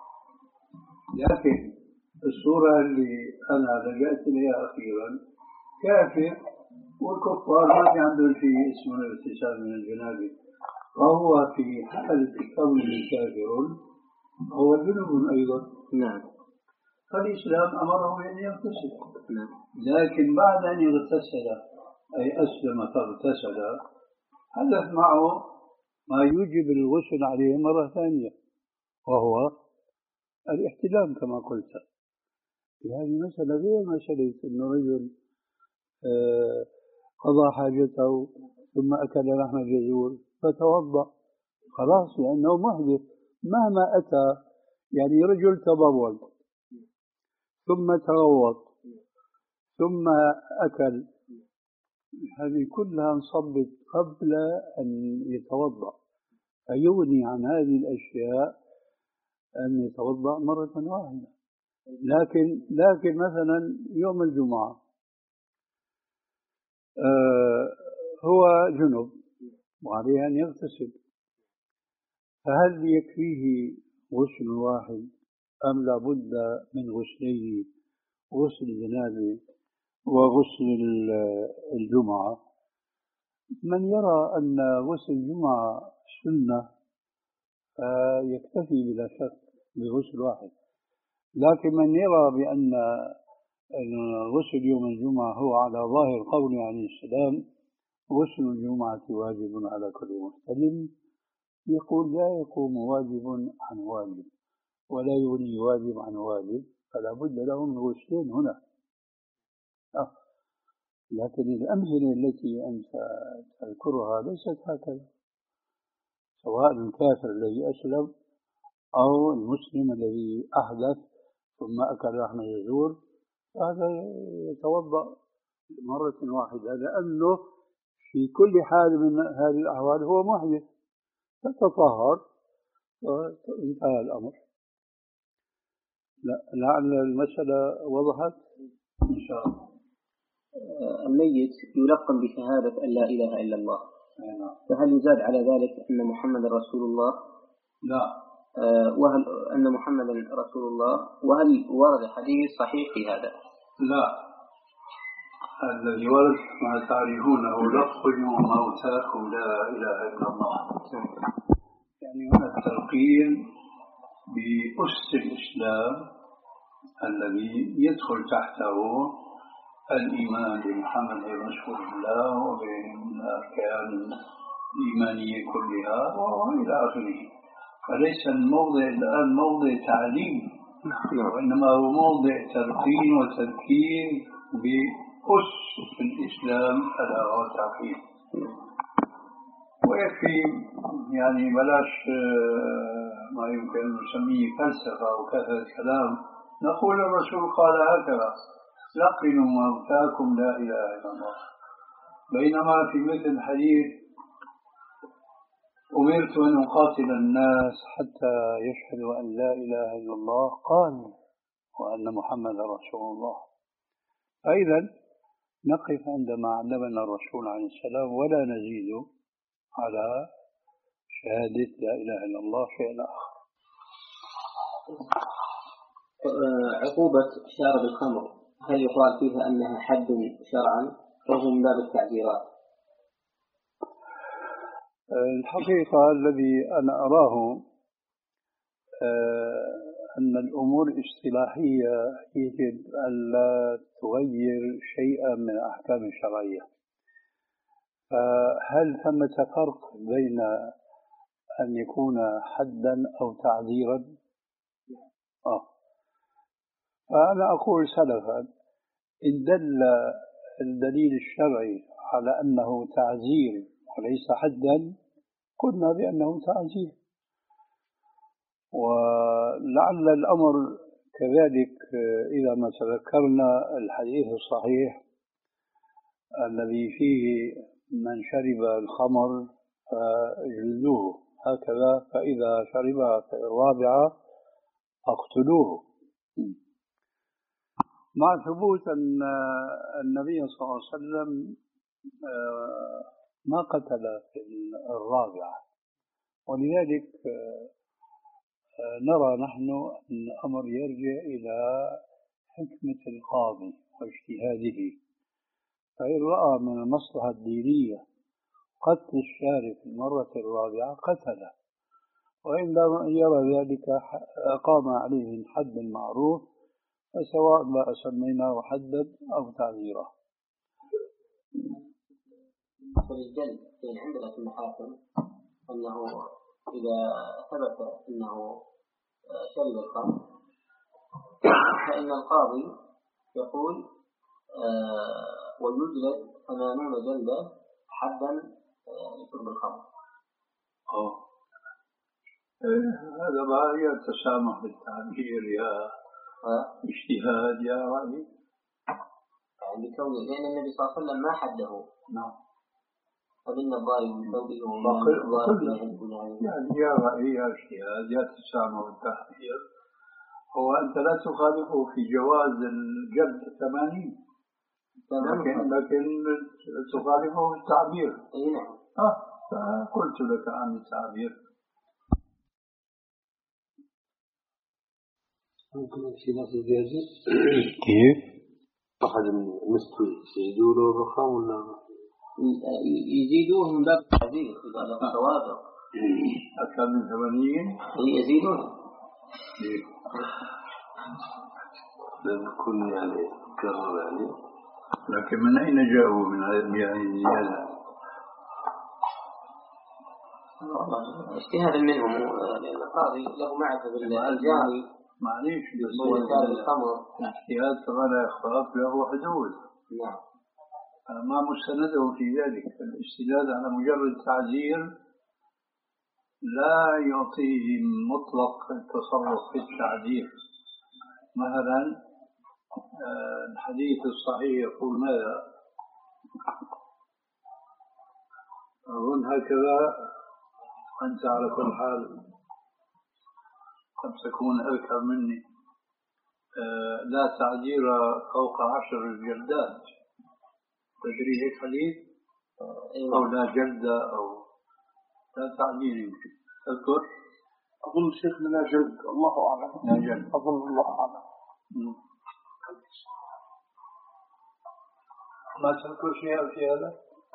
لكن الصورة اللي أنا لجأت إليها أخيرا كافر، والكفار ما في عندهم شيء اسمه الاغتسال من الجنابة، وهو في حالة كونه كافر هو جنوب أيضا. نعم. فالإسلام أمره بأن يغتسل. نعم. لكن بعد أن يغتسل أي أسلم فاغتسل حدث معه ما يوجب الغسل عليه مرة ثانية، وهو الاحتلام كما قلت. هذه مسألة غير مسألة أنه رجل آه قضى حاجته ثم أكل لحم الجزور فتوضأ خلاص لأنه محدث مهما أتى. يعني رجل تبول ثم تغوط ثم أكل، هذه كلها انصبت قبل أن يتوضأ، فيغني عن هذه الأشياء أن يتوضأ مرة واحدة. لكن لكن مثلا يوم الجمعة آه هو جنب وعليه أن يغتسل، فهل يكفيه غسل واحد أم لابد من غسلين، غسل الجنابة وغسل الجمعة؟ من يرى أن غسل الجمعة سنة يكتفي بلا شك بغسل واحد، لكن من يرى بأن غسل يوم الجمعة هو على ظاهر قوله عليه السلام غسل الجمعة واجب على كل محتلم، يقول لا يقوم واجب عن واجب ولا يغني واجب عن واجب، فلا بد له من غسلين هنا. أه. لكن الأمثلة التي أنت تذكرها ليست هكذا، سواء الكافر الذي أسلم أو المسلم الذي أحدث ثم أكل لحم الجزور، هذا يتوضأ مرة واحدة لأنه في كل حال من هذه الأحوال هو محدث، فتطهر وانتهى الأمر. لا لعل المسألة وضحت إن شاء الله. الميت يلقن بشهادة أن لا إله إلا الله، فهل يزاد على ذلك أن محمد رسول الله؟ لا. وهل أن محمد رسول الله، وهل ورد حديث صحيح في هذا؟ لا. الذي ورد ما تعرفونه لقنوا موتاكم لا إله إلا الله، يعني هنا التلقين بأس الإسلام الذي يدخل تحته الإيمان بمحمد رسول الله وبالأركان الإيمانية كلها وإلى آخره. فليس الموضع الآن موضع تعليم، وإنما هو موضع تلقين وتذكير بأس الإسلام ألا هو التوحيد. ويكفي يعني بلاش ما يمكن أن نسميه فلسفة أو كثرة كلام، نقول الرسول قال هكذا لقنوا موتاكم لا إله إلا الله. بينما في مثل الحديث أمرت أن أقاتل الناس حتى يشهدوا أن لا إله إلا الله قال وأن محمد رسول الله. أيضا نقف عندما علمنا الرسول عليه السلام ولا نزيد على شهادة لا إله إلا الله شيء آخر. عقوبة شارب الخمر هل يقال فيها أنها حد شرعا أو من باب التعزيرات؟ الحقيقة الذي أنا أراه أن الأمور الاصطلاحية يجب أن لا تغير شيئا من الأحكام الشرعية. فهل ثمة فرق بين أن يكون حدا أو تعزيرا؟ آه. فأنا أقول سلفا إن دل الدليل الشرعي على أنه تعزير وليس حدا قلنا بأنه تعزير. ولعل الأمر كذلك إذا ما تذكرنا الحديث الصحيح الذي فيه من شرب الخمر فاجلدوه هكذا، فإذا شربها في الرابعة فاقتلوه، مع ثبوت أن النبي صلى الله عليه وسلم ما قتل في الرابعة، ولذلك نرى نحن أن الأمر يرجع إلى حكمة القاضي واجتهاده، فإن رأى من المصلحة الدينية قتل الشارب في المرة الرابعة قتله، وإن لم يرى ذلك أقام عليه الحد المعروف، فسواء ما سميناه حدا أو تعذيرا. الجلد يعني عندنا في المحاكم أنه إذا ثبت أنه شرب الخمر فإن القاضي يقول آه ويجلد ثمانون جلدة حدا لشرب الخمر. أوه. هذا ما يتسامح بالتعبير يا اجتهاد يا رأي، يعني بكون لأن النبي صلى الله عليه وسلم ما حده. نعم. فإن الضارب من ثوبه يعني يا رأي يا اجتهاد يا تسامح بالتعبير، هو أنت لا تخالفه في جواز الجلد ثمانين، لكن لكن تخالفه في التعبير. أي نعم. آه فقلت لك عن التعبير. ممكن في ناس زيادة كيف؟ أحد المستوي يزيدوا له الرخام ولا يزيدوه من باب التعذير إذا له توابع أكثر من ثمانين يزيدون لأن كل يعني كرر يعني، لكن من أين جاءوا من يعني زيادة؟ اجتهادا منهم، لأن القاضي له معرفة بالجاري معليش هو كان الخمر الاجتهاد كما لا يخاف له حدود. نعم. ما مستنده في ذلك الاستدلال على مجرد تعذير لا يعطيه مطلق التصرف في التعذير. مثلا الحديث الصحيح يقول ماذا؟ أظن هكذا، أنت على كل حال قد تكون أذكر مني، لا تعذير فوق عشر جلدات، تدري هيك حديث؟ أو لا جلدة أو لا تعذير يمكن تذكر؟ أظن شيخنا لا جلد، الله أعلم. لا جلد، أظن الله أعلم. ما تذكر شيء في هذا؟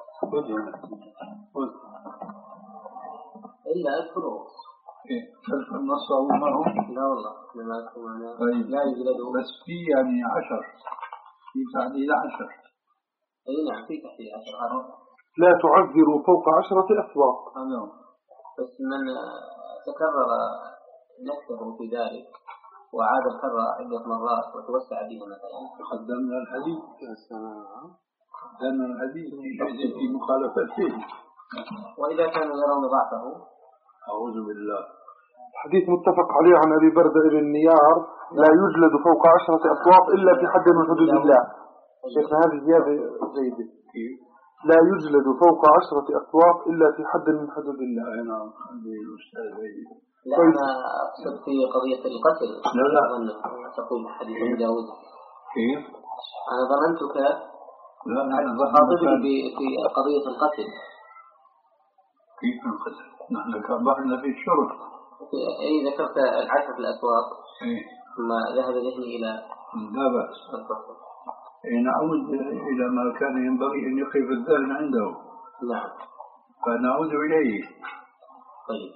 إلا أذكره. تذكر النص أو ما هو؟ لا والله لما أذكر معنا طيب. لا يجلده، بس في يعني عشر، في تعديل عشر. أي نعم في تحديد عشر. لا تعذروا فوق عشرة أسواق. نعم. بس من تكرر نفسه في ذلك وعاد الكرر عدة مرات وتوسع بها مثلا قدمنا الحديث قدمنا الحديث في مخالفته. وإذا كانوا يرون ضعفه أعوذ بالله. حديث متفق عليه عن أبي بردة بن النيار لا يجلد فوق عشرة أسواق إلا في حد من حدود الله. شيخنا هذه زيادة جيدة. لا يجلد فوق عشرة أسواق إلا في حد من حدود الله. نعم. هذه الأستاذ هذه. لا أنا أقصد في قضية القتل. لا لا. تقول حديث أبي داود. كيف؟ أنا ظننتك لا لا خاطبني في قضية القتل. كيف القتل؟ نحن كبرنا في الشرط. أي ذكرت العشرة الأسواق. إيه. ثم ذهب ذهني إلى. لا بأس. نعود إلى ما كان ينبغي أن يقف الذهن عنده. نعم. فنعود إليه. طيب.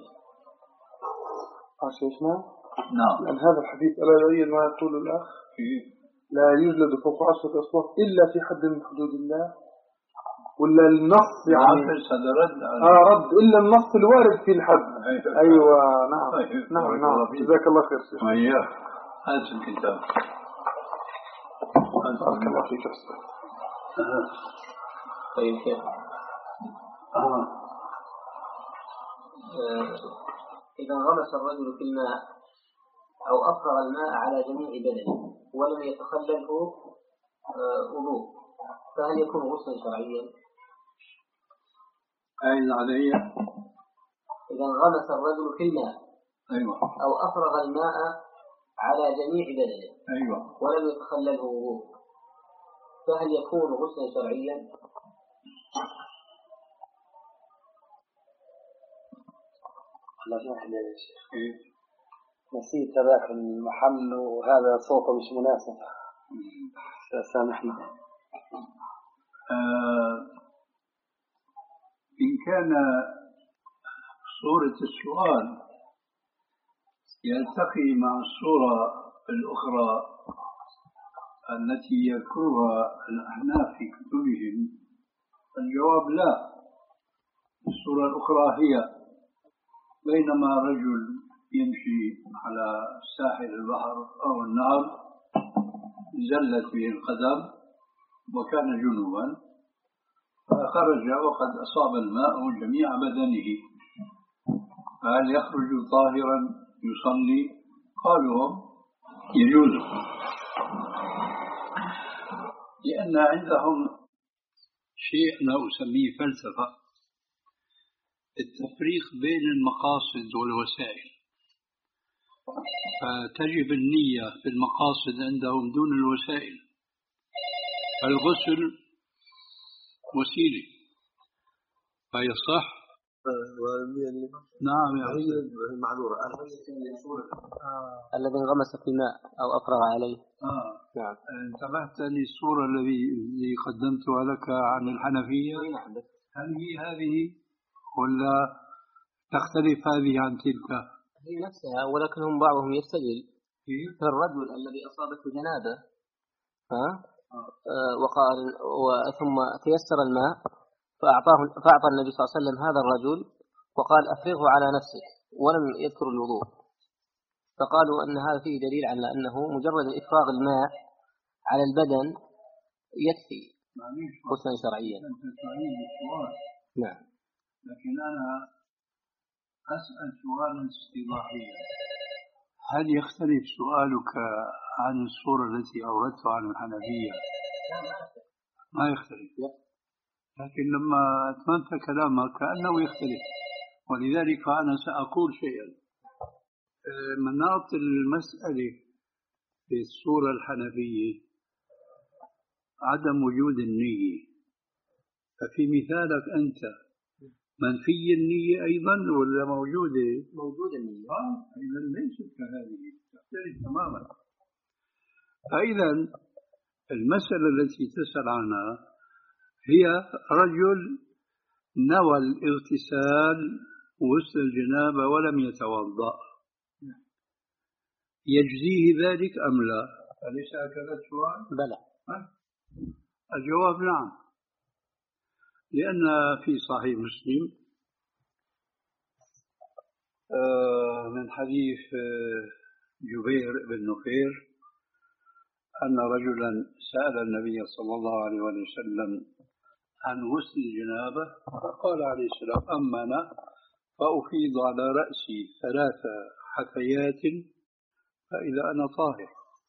عشيشنا؟ نعم. لأن هذا الحديث ألا يؤيد ما يقول الأخ؟ إيه؟ لا يجلد فوق عشرة أسواق إلا في حد من حدود الله، ولا النص يعني هذا رد آه رد إلا النص الوارد في الحد. أيوة نعم. نعم نعم. جزاك الله خير شيخ. وإياه. هذا الكتاب. بارك الله فيك أستاذ. طيب شيخ. آه. إذا انغمس الرجل في الماء أو أفرغ الماء على جميع بدنه ولم يتخلله وضوء فهل يكون غسلا شرعيا؟ أين علي؟ إذا انغمس الرجل في الماء أيوة. أو أفرغ الماء على جميع بدنه أيوة. ولم يتخلله وضوء فهل يكون غسلا شرعيا؟ لا واحد يا شيخ نسيت هذاك المحل وهذا صوته مش مناسب سامحنا. آه إن كان صورة السؤال يلتقي مع الصورة الأخرى التي يذكرها الأحناف في كتبهم، الجواب لا. الصورة الأخرى هي بينما رجل يمشي على ساحل البحر أو النهر زلت به القدم وكان جنوبا فخرج وقد أصاب الماء جميع بدنه، فهل يخرج طاهرا يصلي؟ قالوا هم يجوز، لأن عندهم شيء أنا أسميه فلسفة التفريق بين المقاصد والوسائل، فتجب النية في المقاصد عندهم دون الوسائل. الغسل وسيلة فيصح. نعم يا هي المعذورة الذي انغمس في الماء أو أفرغ عليه. آه. نعم. انتبهت للصورة الذي قدمتها لك عن الحنفية؟ هل هي هذه ولا تختلف هذه عن تلك؟ هي نفسها، ولكنهم بعضهم يستدل في الرجل الذي أصابته جنابة ها آه وقال ثم تيسر الماء فأعطاه فأعطى النبي صلى الله عليه وسلم هذا الرجل وقال أفرغه على نفسك ولم يذكر الوضوء، فقالوا أن هذا فيه دليل على أنه مجرد إفراغ الماء على البدن يكفي غسلا شرعيا. نعم. لكن أنا أسأل سؤالا استيضاحيا، هل يختلف سؤالك عن الصورة التي أوردتها عن الحنفية؟ ما يختلف، لكن لما أتممت كلامك كأنه يختلف، ولذلك أنا سأقول شيئا. مناط المسألة في الصورة الحنفية عدم وجود النية، ففي مثالك أنت منفي النية أيضا ولا موجودة؟ موجودة النية. آه إذا ليست كهذه، تختلف تماما. فإذا المسألة التي تسأل عنها هي رجل نوى الاغتسال وغسل الجنابة ولم يتوضأ، يجزيه ذلك أم لا؟ أليس هكذا السؤال؟ بلى. الجواب نعم، لأن في صحيح مسلم من حديث جبير بن نفير أن رجلا سأل النبي صلى الله عليه وسلم عن غسل الجنابة فقال عليه السلام أما أنا فأفيض على رأسي ثلاث حثيات فإذا أنا طاهر،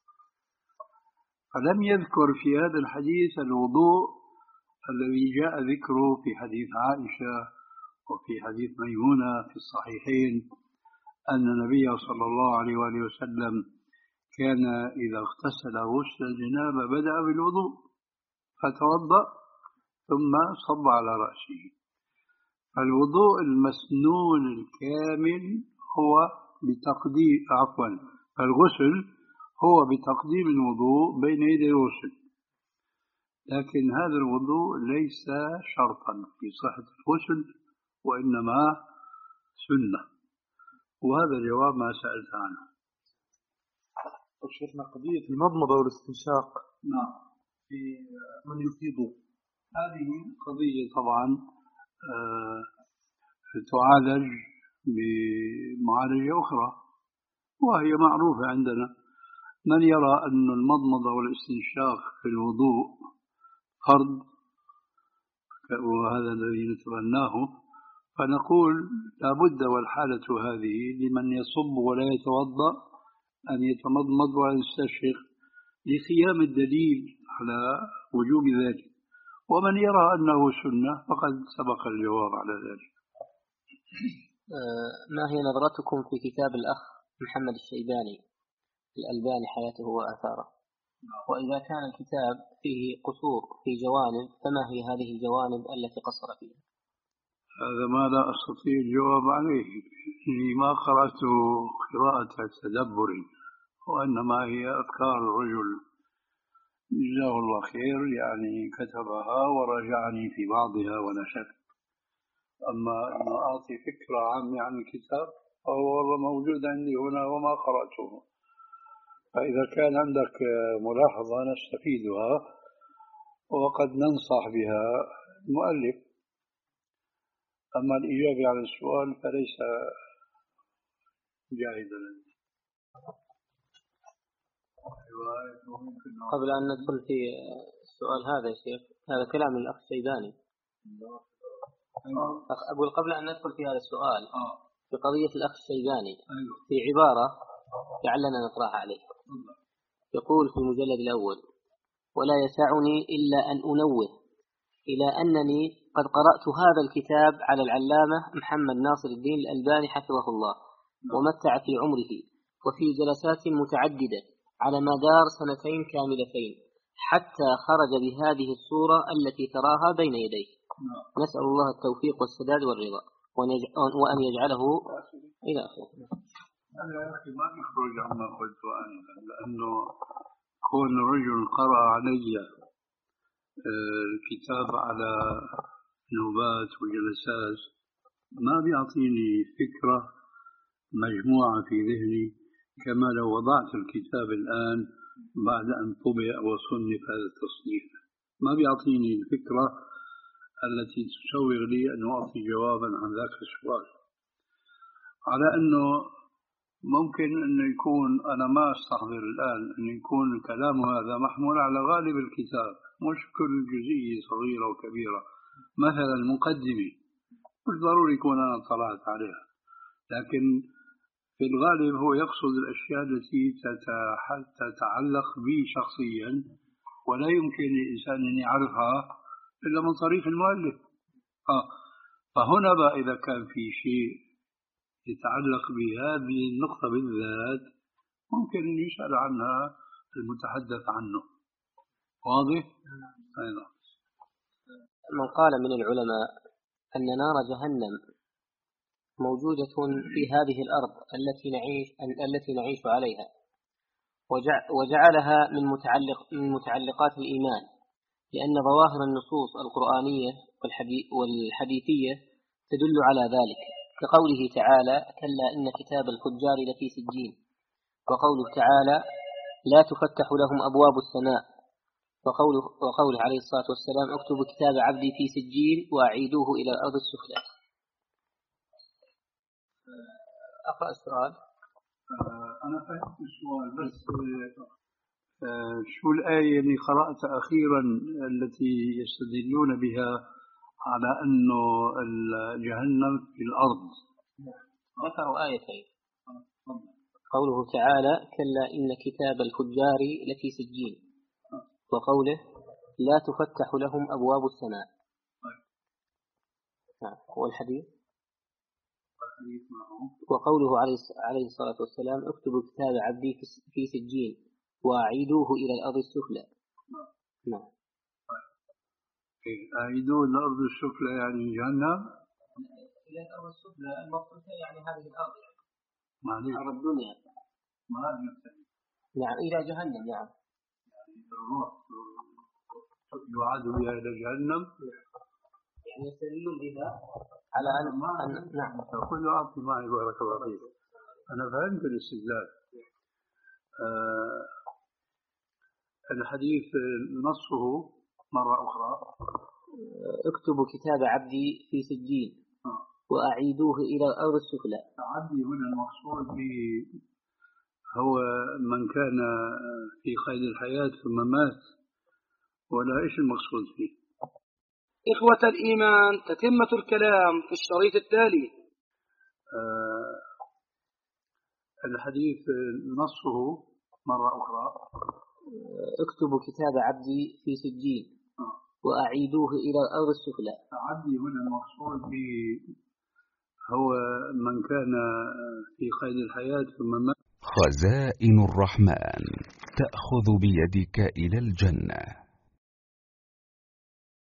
فلم يذكر في هذا الحديث الوضوء الذي جاء ذكره في حديث عائشة وفي حديث ميمونة في الصحيحين أن النبي صلى الله عليه وآله وسلم كان إذا اغتسل غسل الجنابة بدأ بالوضوء فتوضأ ثم صب على رأسه. فالوضوء المسنون الكامل هو بتقديم عفوا فالغسل هو بتقديم الوضوء بين يدي الغسل، لكن هذا الوضوء ليس شرطا في صحة الغسل وإنما سنة، وهذا جواب ما سألت عنه. شيخنا قضية المضمضة والاستنشاق نعم في من يفيض، هذه قضية طبعا آه تعالج بمعالجة أخرى وهي معروفة عندنا. من يرى أن المضمضة والاستنشاق في الوضوء فرض وهذا الذي نتبناه فنقول لابد والحالة هذه لمن يصب ولا يتوضأ أن يتمضمض ويستشرق لقيام الدليل على وجوب ذلك، ومن يرى أنه سنة فقد سبق الجواب على ذلك. ما هي نظرتكم في كتاب الأخ محمد الشيباني الألباني حياته وآثاره؟ وإذا كان الكتاب فيه قصور في جوانب فما هي هذه الجوانب التي قصر فيها؟ هذا ما لا أستطيع الجواب عليه، إني ما قرأت قراءة تدبر، وإنما هي أذكار الرجل جزاه الله خير، يعني كتبها وراجعني في بعضها ونشر. أما أن أعطي فكرة عامة عن الكتاب فهو والله موجود عندي هنا وما قرأته، فإذا كان عندك ملاحظة نستفيدها وقد ننصح بها المؤلف. أما الإجابة على السؤال فليس جاهزا. قبل أن ندخل في السؤال هذا يا شيخ، هذا كلام الأخ الشيباني. أقول قبل أن ندخل في هذا السؤال في قضية الأخ الشيباني في عبارة لعلنا نقرأها عليه. يقول في المجلد الأول: ولا يسعني إلا أن أنوه إلى أنني قد قرأت هذا الكتاب على العلامة محمد ناصر الدين الألباني حفظه الله ومتع في عمره، وفي جلسات متعددة على مدار سنتين كاملتين، حتى خرج بهذه الصورة التي تراها بين يديك. نسأل الله التوفيق والسداد والرضا وأن يجعله إلى آخره. أنا يا أخي ما نخرج عما قلت أنا، لأنه كون رجل قرأ علي الكتاب على نوبات وجلسات ما بيعطيني فكرة مجموعة في ذهني كما لو وضعت الكتاب الآن بعد أن طبع وصنف هذا التصنيف. ما بيعطيني الفكرة التي تسوغ لي أن أعطي جوابا عن ذاك السؤال، على أنه ممكن أن يكون أنا ما أستحضر الآن أن يكون الكلام هذا محمول على غالب الكتاب، مش كل جزئية صغيرة وكبيرة. مثلا المقدمة مش ضروري يكون أنا طلعت عليها، لكن في الغالب هو يقصد الأشياء التي تتعلق بي شخصيا ولا يمكن للإنسان أن يعرفها إلا من طريق المؤلف. آه. فهنا بقى إذا كان في شيء يتعلق بهذه النقطة بالذات ممكن أن يسأل عنها المتحدث عنه. واضح؟ أيضا من قال من العلماء أن نار جهنم موجودة في هذه الأرض التي نعيش التي نعيش عليها، وجعلها من متعلق من متعلقات الإيمان، لأن ظواهر النصوص القرآنية والحديثية تدل على ذلك، كقوله تعالى: كلا إن كتاب الفجار لفي سجين، وقوله تعالى: لا تفتح لهم أبواب السماء، وقوله, وقوله عليه الصلاة والسلام: اكتب كتاب عبدي في سجين وأعيدوه إلى الأرض السفلى. أقرأ السؤال. أنا فهمت السؤال، بس شو الآية اللي قرأت أخيرا التي يستدلون بها على أنه جهنم في الأرض؟ ذكروا آيتين، قوله تعالى: كلا إن كتاب الفجار لفي سجين، وقوله: لا تفتح لهم أبواب السماء. والحديث وقوله عليه الصلاة والسلام: اكتب كتاب عبدي في سجين وأعيدوه إلى الأرض السفلى. نعم. أعيدوه إلى الأرض السفلى يعني جهنم؟ إلى الأرض السفلى المقصود يعني هذه الأرض، يعني أرض الدنيا. ما نعم، إلى جهنم. نعم، يعاد بها إلى جهنم، يعني يستدلون بها على أن ما نعم. كل أعطي معي بارك الله فيك. أنا فهمت الاستدلال. أه الحديث نصه مرة أخرى: اكتب كتاب عبدي في سجين وأعيدوه إلى الأرض السفلى. عبدي هنا المقصود به هو من كان في قيد الحياة ثم مات، ولا إيش المقصود فيه؟ إخوة الإيمان، تتمة الكلام في الشريط التالي. أه الحديث نصه مرة أخرى: اكتب كتاب عبدي في سجين وأعيدوه إلى الأرض السفلى. عبدي هنا المقصود به هو من كان في قيد الحياة ثم مات. خزائن الرحمن تأخذ بيدك إلى الجنة.